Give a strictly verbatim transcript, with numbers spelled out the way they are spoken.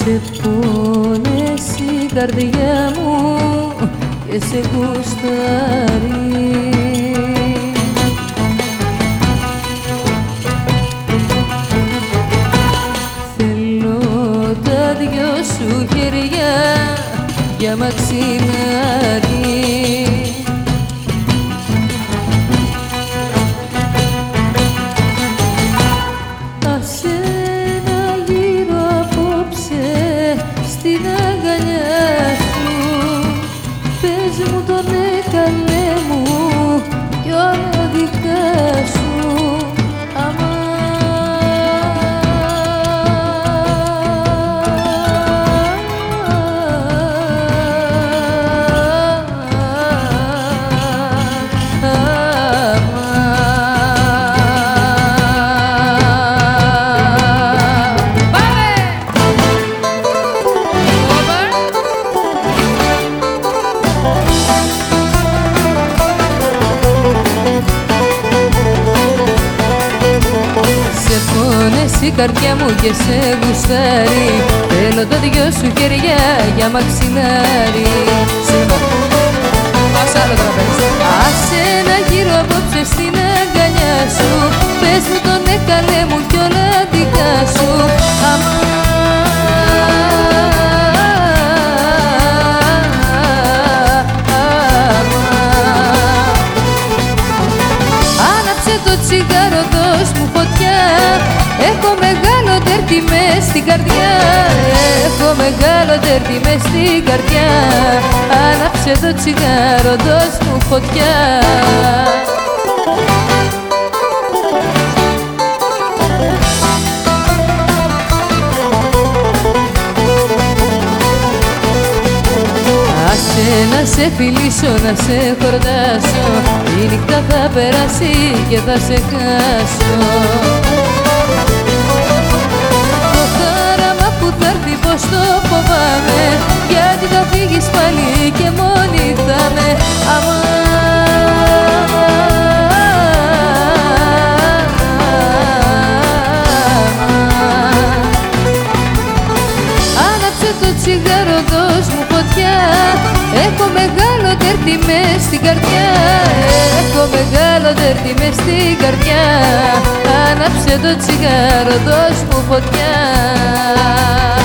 Σε πόνες η καρδιά μου και σε γουστάρει. Θέλω τα δυο σου χέρια για μαξιλάρι. Άσε να γύρω απόψε στην αγκαλιά σου. Πες μου τον έκαλε μου κι όλα δικά σου. Η καρδιά μου και σε γουστάρει. Θέλω τα δυο σου χέρια για μαξιλάρι. Πάω σ' άλλο τραπέζι. Άσε να γύρω απόψε στην αγκαλιά σου. Πες μου τον έκαλε μου κι όλα δικά σου. Άναψε το τσιγάρο, δώσ' μου φωτιά. Έχω μεγάλο τέρτη μες στην καρδιά. Έχω μεγάλο τέρτη μες στην καρδιά. Άναψε το τσιγάρο, δώσ' μου φωτιά. Άσε να σε φιλήσω, να σε χορτάσω. Η νύχτα θα περάσει και θα σε χάσω. Πως το φοβάμαι, γιατί θα φύγεις πάλι και μόνη θα με. Άναψε το τσιγάρο, δώσ' μου φωτιά. Έχω μεγάλο τέρτη μες στην καρδιά. Έχω μεγάλο τέρτη μες στην καρδιά. Άναψε το τσιγάρο, δώσ' μου φωτιά.